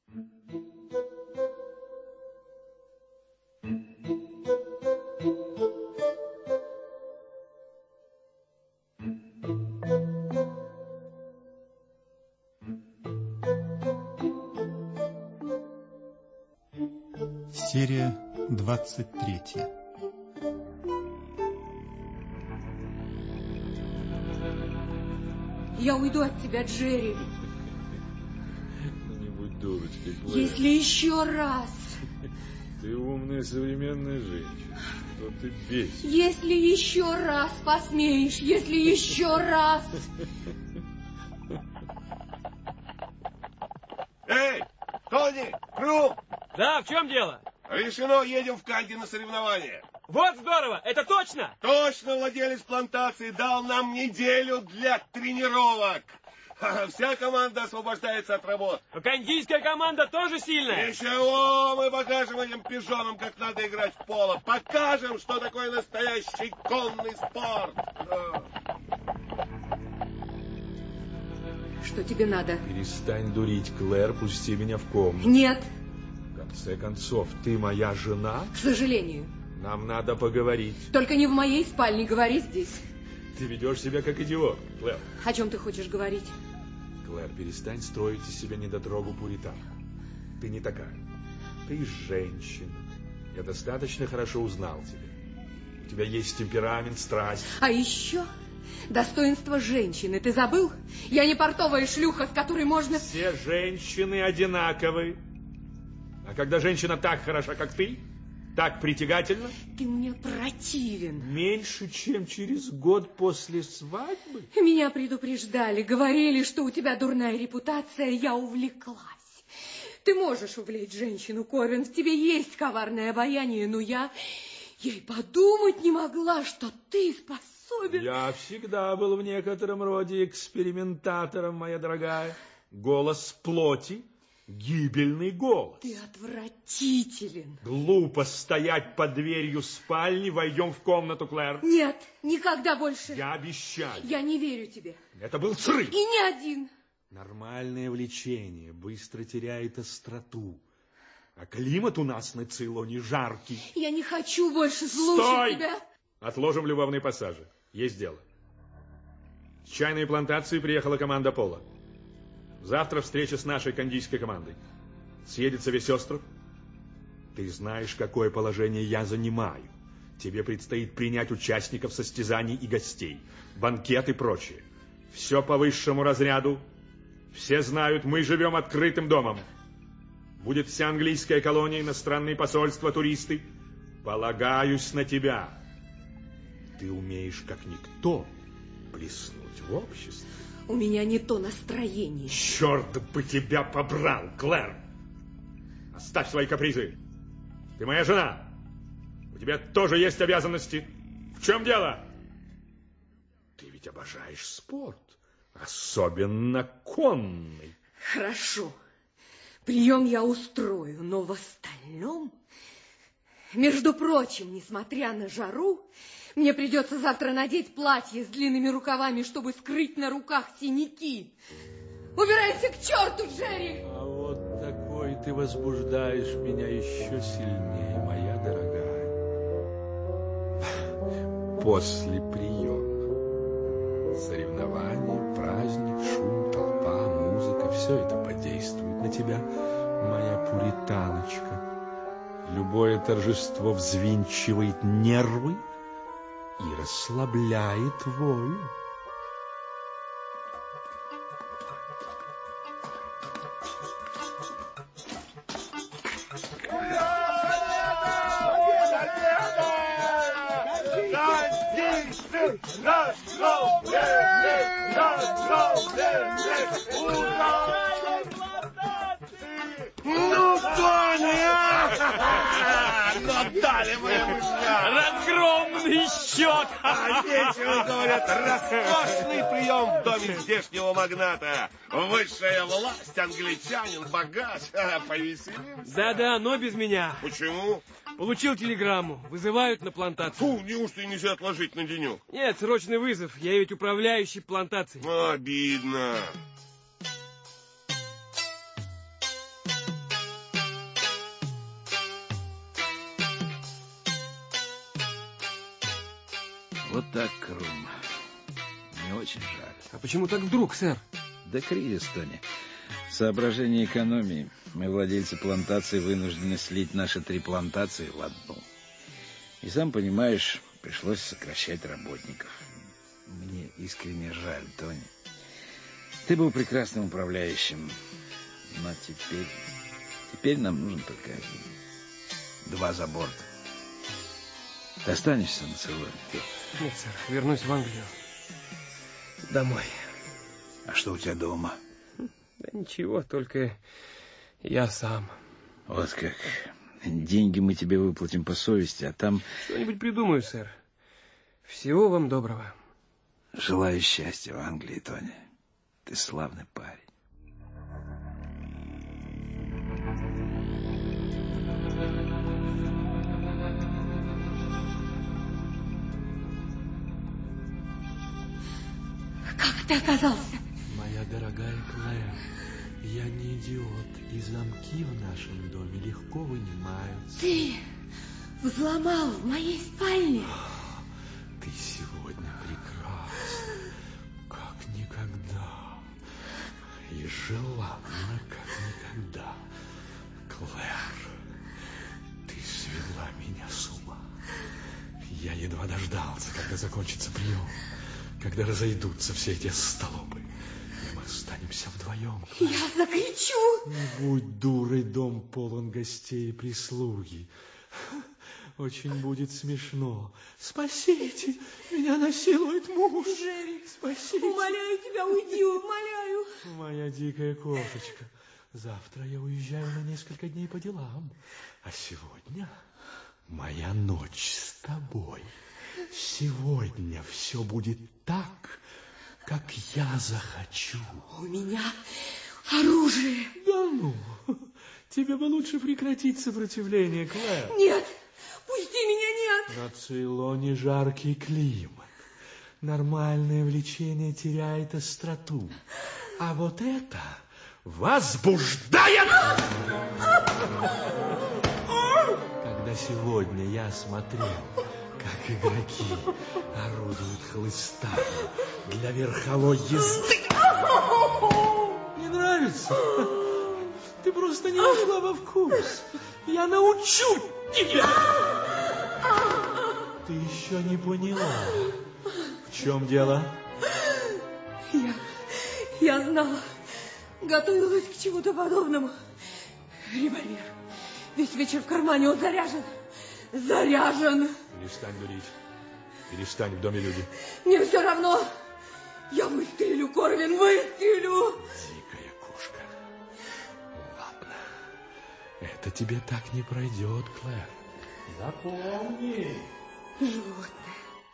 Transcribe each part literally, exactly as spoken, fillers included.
Серия двадцать третья. Я уйду от тебя, Джерри. Ну, не будь дурочкой, Клэр. Если еще раз. Ты умная современная женщина. Что ты бесишь? Если еще раз посмеешь, если еще раз. Эй, Тони, Крум! Да, в чем дело? Решено, едем в Канди на соревнования. Вот здорово, это точно? Точно, владелец плантации дал нам неделю для тренировок. Вся команда освобождается от работ. А кандийская команда тоже сильная? Ничего, мы покажем этим пижонам, как надо играть в поло. Покажем, что такое настоящий конный спорт. Что тебе надо? Перестань дурить, Клэр, пусти меня в комнату. Нет. В конце концов, ты моя жена? К сожалению. Нам надо поговорить. Только не в моей спальне, говори здесь. Ты ведешь себя как идиот, Клэр. О чем ты хочешь говорить? Клэр, перестань строить из себя недотрогу пуританку. Ты не такая. Ты женщина. Я достаточно хорошо узнал тебя. У тебя есть темперамент, страсть. А еще достоинство женщины. Ты забыл? Я не портовая шлюха, с которой можно... Все женщины одинаковы. А когда женщина так хороша, как ты, так притягательна... Ты мне противен. Меньше, чем через год после свадьбы? Меня предупреждали, говорили, что у тебя дурная репутация, я увлеклась. Ты можешь увлечь женщину, Корвин, в тебе есть коварное обаяние, но я... Я и подумать не могла, что ты способен... Я всегда был в некотором роде экспериментатором, моя дорогая. Голос плоти. Гибельный голос. Ты отвратителен. Глупо стоять под дверью спальни. Войдем в комнату, Клэр. Нет, никогда больше. Я обещаю. Я не верю тебе. Это был срыв. И не один. Нормальное влечение быстро теряет остроту. А климат у нас на Цейлоне жаркий. Я не хочу больше слушать Стой! тебя. Отложим любовные пассажи. Есть дело. С чайной плантации приехала команда пола. Завтра встреча с нашей кандийской командой. Съедется весь остров. Ты знаешь, какое положение я занимаю. Тебе предстоит принять участников состязаний и гостей, банкет и прочее. Все по высшему разряду. Все знают, мы живем открытым домом. Будет вся английская колония, иностранные посольства, туристы. Полагаюсь на тебя. Ты умеешь, как никто, блеснуть в обществе. У меня не то настроение. Черт бы тебя побрал, Клэр! Оставь свои капризы. Ты моя жена. У тебя тоже есть обязанности. В чем дело? Ты ведь обожаешь спорт. Особенно конный. Хорошо. Прием я устрою, но в остальном... Между прочим, несмотря на жару, мне придется завтра надеть платье с длинными рукавами, чтобы скрыть на руках синяки. Убирайся к черту, Джерри! А вот такой ты возбуждаешь меня еще сильнее, моя дорогая. После приема. Соревнования, праздник, шум, толпа, музыка. Все это подействует на тебя, моя пуританочка. Любое торжество взвинчивает нервы и расслабляет волю. Ну, Тоня! Ну, дали моему Разгромный счет! А нечего, говорят, роскошный прием в доме здешнего магната. Высшая власть, англичанин, богач. Повеселимся. Да-да, но без меня. Почему? Получил телеграмму. Вызывают на плантацию. Фу, неужто нельзя отложить на денек? Нет, срочный вызов. Я ведь управляющий плантацией. Обидно. Вот так, Крум. Мне очень жаль. А почему так вдруг, сэр? Да кризис, Тони. В соображении экономии мы, владельцы плантации, вынуждены слить наши три плантации в одну. И сам понимаешь, пришлось сокращать работников. Мне искренне жаль, Тони. Ты был прекрасным управляющим. Но теперь... Теперь нам нужен только один. Два за бортом. Ты останешься на Цейлоне? Нет, сэр, вернусь в Англию. Домой. А что у тебя дома? Да ничего, только я сам. Вот как. Деньги мы тебе выплатим по совести, а там... Что-нибудь придумаю, сэр. Всего вам доброго. Желаю счастья в Англии, Тони. Ты славный парень. Как ты оказался? Моя дорогая Клэр, я не идиот, и замки в нашем доме легко вынимаются. Ты взломал в моей спальне? Ты сегодня прекрасна, как никогда, и желанна, как никогда. Клэр, ты свела меня с ума. Я едва дождался, когда закончится прием. Когда разойдутся все эти столбы, и мы останемся вдвоем. Я закричу. Не будь дурой, дом полон гостей и прислуги. Очень будет смешно. Спасите, меня насилует муж. Джерри, спасите. Умоляю тебя, уйди, умоляю. Моя дикая кошечка, завтра я уезжаю на несколько дней по делам. А сегодня моя ночь с тобой. Сегодня все будет так, как я захочу. У меня оружие. Да ну, тебе бы лучше прекратить сопротивление, Клэр. Нет, пусти меня, нет. На Цейлоне жаркий климат. Нормальное влечение теряет остроту. А вот это возбуждает! Когда сегодня я смотрел, как игроки орудуют хлыстами для верховой езды. Не нравится? Ты просто не вошла во вкус. Я научу тебя. Ты еще не поняла. В чем дело? Я, я знала, готовилась к чему-то подобному. Револьвер. Весь вечер в кармане, он заряжен. Заряжен. Перестань дурить. Перестань, в доме люди. Мне все равно. Я выстрелю, Корвин, выстрелю. Дикая кошка. Ладно. Это тебе так не пройдет, Клэр. Запомни. Животное.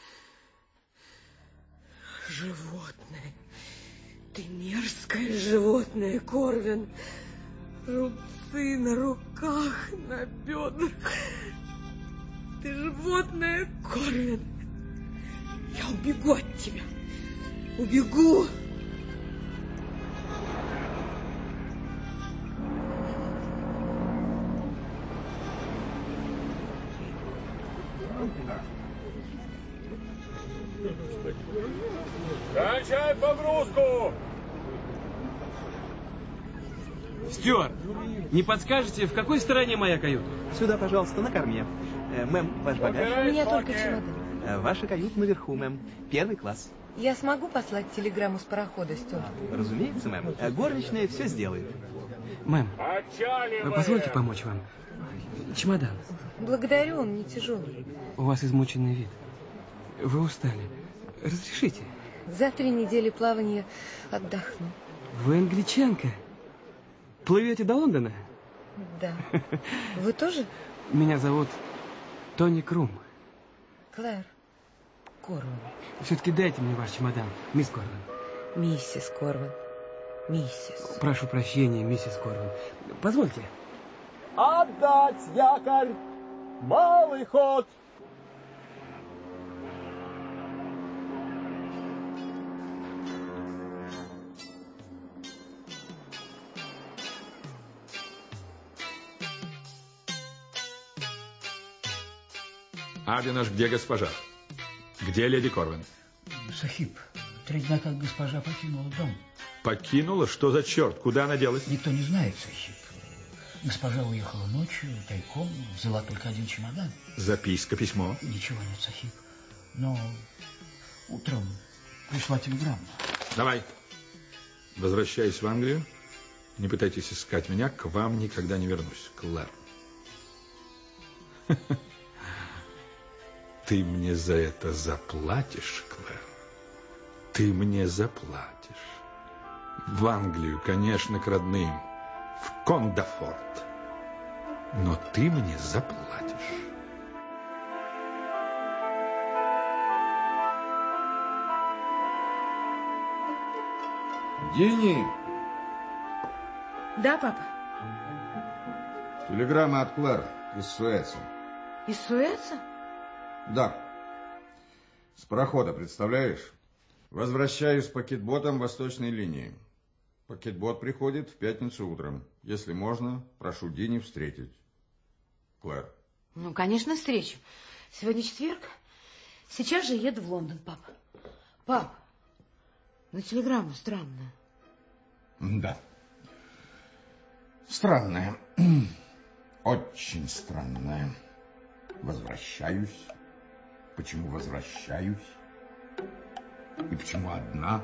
Животное. Ты мерзкое животное, Корвин. Рубцы на руках, на бедрах. Ты животное, Корвин. Я убегу от тебя. Убегу. Кончай погрузку! Стюарт, не подскажете, в какой стороне моя каюта? Сюда, пожалуйста, на корме. Э, мэм, ваш багаж? У меня только чемодан. Э, ваша каюта наверху, мэм. Первый класс. Я смогу послать телеграмму с парохода, Стюарт? Разумеется, мэм. Э, горничная все сделает. Мэм, вы позвольте помочь вам? Чемодан. Благодарю, он не тяжелый. У вас измученный вид. Вы устали. Разрешите? За три недели плавания отдохну. Вы англичанка? Плывете до Лондона? Да. Вы тоже? Меня зовут Тони Крум. Клэр. Корвин. Все-таки дайте мне ваш чемодан, мисс Корвин. Миссис Корвин. Миссис. Прошу прощения, миссис Корвин. Позвольте. Отдать якорь! Малый ход! Аденаш, где госпожа? Где леди Корвин? Сахиб, три дня как госпожа покинула дом. Покинула? Что за черт? Куда она делась? Никто не знает, Сахиб. Госпожа уехала ночью, тайком, взяла только один чемодан. Записка, письмо? Ничего нет, Сахиб. Но утром пришла телеграмма. Давай. Возвращаюсь в Англию. Не пытайтесь искать меня, к вам никогда не вернусь, Клэр. Ты мне за это заплатишь, Клэр. Ты мне заплатишь. В Англию, конечно, к родным. В Кондафорт. Но ты мне заплатишь. Дини! Да, папа? Телеграмма от Клэр из Суэца. Из Суэца? Да. С парохода, представляешь? Возвращаюсь с пакетботом восточной линии. Пакетбот приходит в пятницу утром. Если можно, прошу Дини встретить. Клэр. Ну, конечно, встречу. Сегодня четверг. Сейчас же еду в Лондон, папа. Пап, ну телеграмма странная. Да. Странная. Очень странная. Возвращаюсь. Почему возвращаюсь? И почему одна?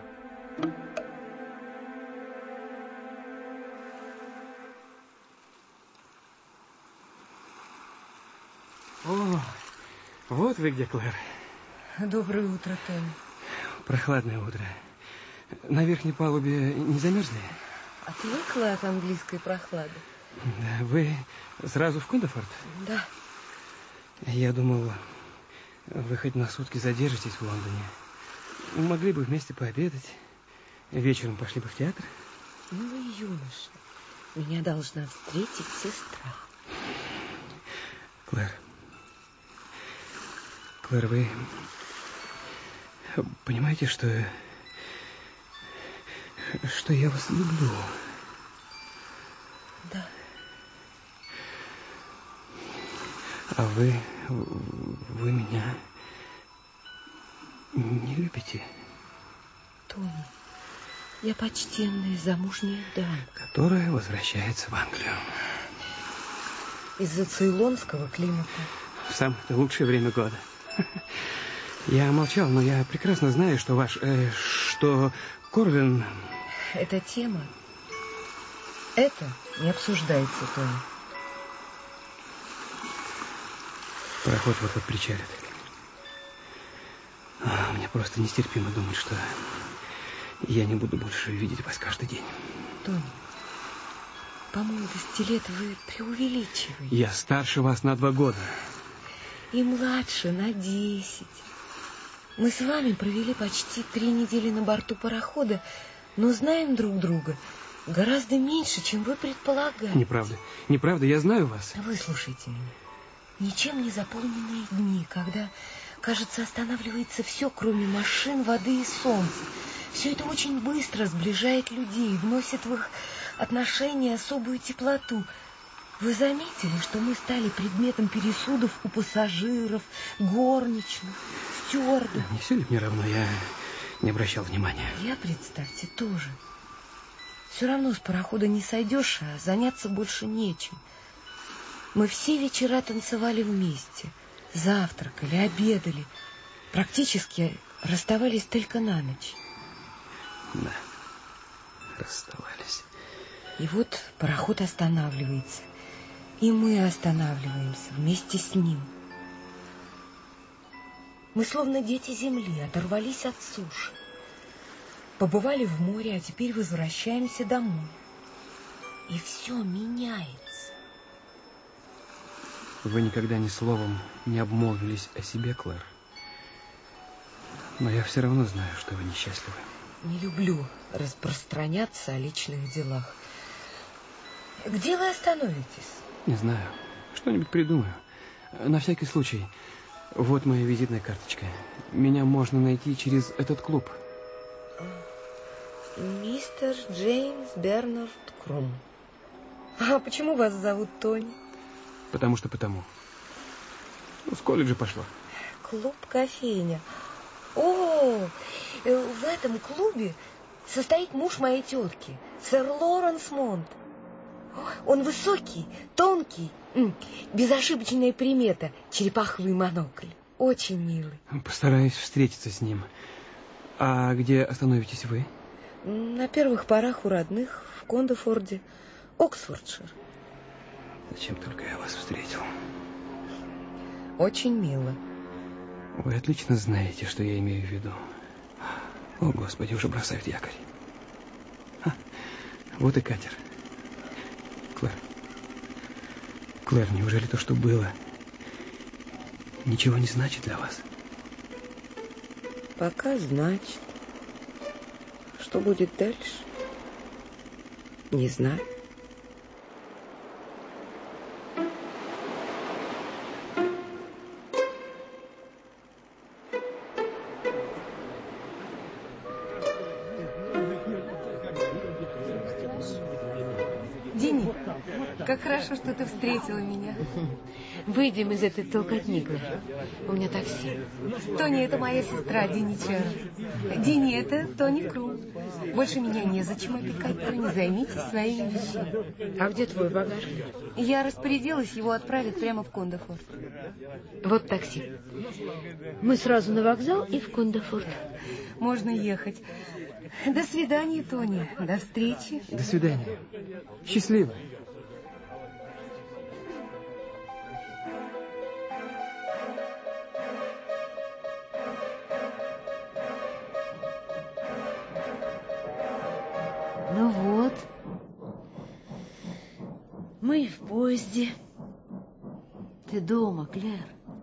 О, вот вы где, Клэр. Доброе утро, Тони. Прохладное утро. На верхней палубе не замерзли? Отвыкла от английской прохлады. Да, вы сразу в Кондафорт? Да. Я думал, вы хоть на сутки задержитесь в Лондоне. Могли бы вместе пообедать. Вечером пошли бы в театр. Ну, юноша, меня должна встретить сестра. Клэр. Клэр, вы понимаете, что... что я вас люблю? Да. А вы... вы меня не любите? Тони, я почтенная замужняя дама, которая возвращается в Англию. Из-за цейлонского климата. В самое лучшее время года. Я молчал, но я прекрасно знаю, что ваш... Э, что Корвин... Эта тема... Это не обсуждается, Тони. Пароход вот-вот причалит. А, мне просто нестерпимо думать, что я не буду больше видеть вас каждый день. Тони, по молодости лет вы преувеличиваете. Я старше вас на два года. И младше на десять. Мы с вами провели почти три недели на борту парохода, но знаем друг друга гораздо меньше, чем вы предполагали. Неправда. Неправда, я знаю вас. Выслушайте меня. Ничем не заполненные дни, когда, кажется, останавливается все, кроме машин, воды и солнца. Все это очень быстро сближает людей, вносит в их отношения особую теплоту. Вы заметили, что мы стали предметом пересудов у пассажиров, горничных, стюардов? Не все ли мне равно? Я не обращал внимания. Я, представьте, тоже. Все равно с парохода не сойдешь, а заняться больше нечем. Мы все вечера танцевали вместе, завтракали, обедали. Практически расставались только на ночь. Да, расставались. И вот пароход останавливается. И мы останавливаемся вместе с ним. Мы словно дети земли, оторвались от суши. Побывали в море, а теперь возвращаемся домой. И все меняется. Вы никогда ни словом не обмолвились о себе, Клэр. Но я все равно знаю, что вы несчастливы. Не люблю распространяться о личных делах. Где вы остановитесь? Не знаю. Что-нибудь придумаю. На всякий случай. Вот моя визитная карточка. Меня можно найти через этот клуб. Мистер Джеймс Бернард Крум. А почему вас зовут Тони? Потому что потому. Ну, с колледжа пошла. Клуб кофейня. О, в этом клубе состоит муж моей тетки, сэр Лоренс Монт. Он высокий, тонкий, безошибочная примета, черепаховый монокль. Очень милый. Постараюсь встретиться с ним. А где остановитесь вы? На первых порах у родных в Кондефорде, Оксфордшир. Зачем только я вас встретил? Очень мило. Вы отлично знаете, что я имею в виду. О, Господи, уже бросают якорь. А, вот и катер. Клэр. Клэр, неужели то, что было, ничего не значит для вас? Пока значит. Что будет дальше? Не знаю. Дини, как хорошо, что ты встретила меня. Выйдем из этой толкотни, Клэр. У меня такси. Тони, это моя сестра, Дини Чара. Дини, это Тони Кру. Больше меня незачем опекать, Тони. Займитесь своими вещами. А где твой багаж? Я распорядилась его отправить прямо в Кондефорд. Вот такси. Мы сразу на вокзал и в Кондефорд. Можно ехать. До свидания, Тони. До встречи. До свидания. Счастливо. Ну вот. Мы в поезде. Ты дома, Клэр.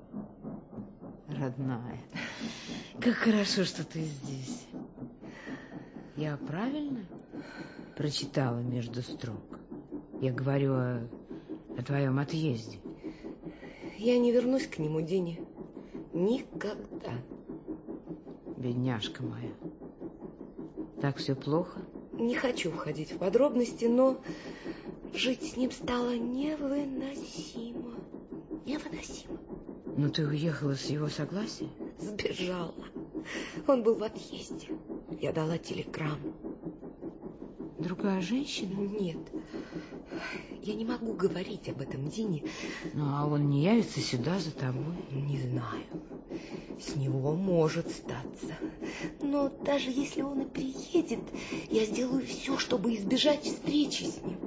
Родная. Как хорошо, что ты здесь. Я правильно прочитала между строк? Я говорю о, о твоем отъезде. Я не вернусь к нему, Дини. Никогда. Бедняжка моя. Так все плохо? Не хочу входить в подробности, но жить с ним стало невыносимо. Невыносимо. Ну, ты уехала с его согласия? Сбежала. Он был в отъезде. Я дала телеграмму. Другая женщина? Нет. Я не могу говорить об этом, Дини. Ну, а он не явится сюда за тобой? Не знаю. С него может статься. Но даже если он и приедет, я сделаю все, чтобы избежать встречи с ним.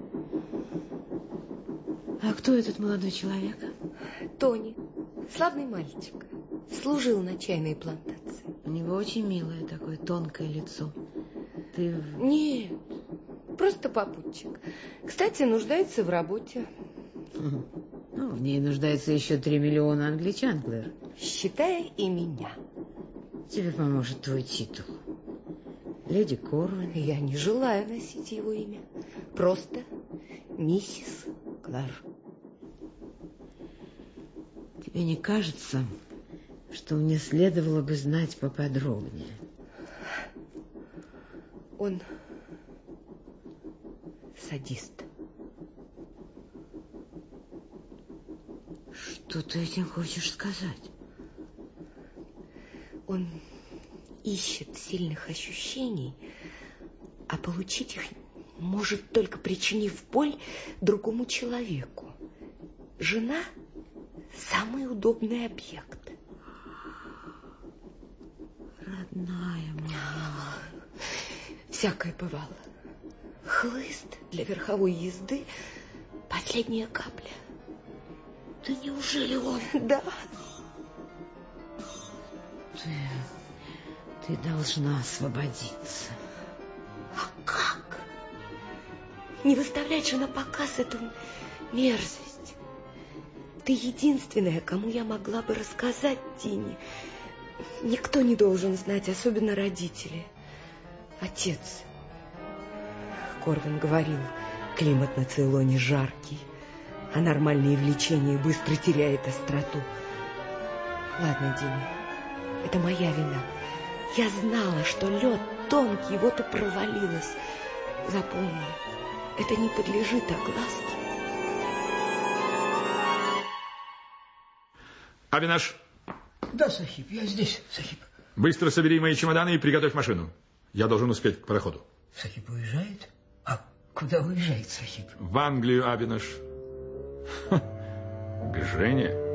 А кто этот молодой человек? Тони. Славный мальчик. Служил на чайной плантации. У него очень милое такое тонкое лицо. Ты... Нет, просто попутчик. Кстати, нуждается в работе. Ну, в ней нуждается еще три миллиона англичан, Клэр. Считая и меня. Тебе поможет твой титул. Леди Корвин. Я не желаю носить его имя. Просто миссис Клэр. Тебе не кажется, что мне следовало бы знать поподробнее? Он садист. Что ты этим хочешь сказать? Он ищет сильных ощущений, а получить их может только причинив боль другому человеку. Жена – самый удобный объект. Родная моя. Всякое бывало. Хлыст для верховой езды – последняя капля. Да неужели он? Да. Ты, ты должна освободиться. А как? Не выставлять же на показ эту мерзость. Ты единственная, кому я могла бы рассказать, Дини. Никто не должен знать, особенно родители. Отец. Корвин говорил, климат на Цейлоне жаркий, а нормальные влечения быстро теряют остроту. Ладно, Дини, это моя вина. Я знала, что лед тонкий, вот и провалилась. Запомни, это не подлежит огласке. Авинаш. Да, Сахиб, я здесь, Сахиб. Быстро собери мои чемоданы и приготовь машину. Я должен успеть к пароходу. Сахиб уезжает? А куда уезжает Сахиб? В Англию, Абинаш. К Жене.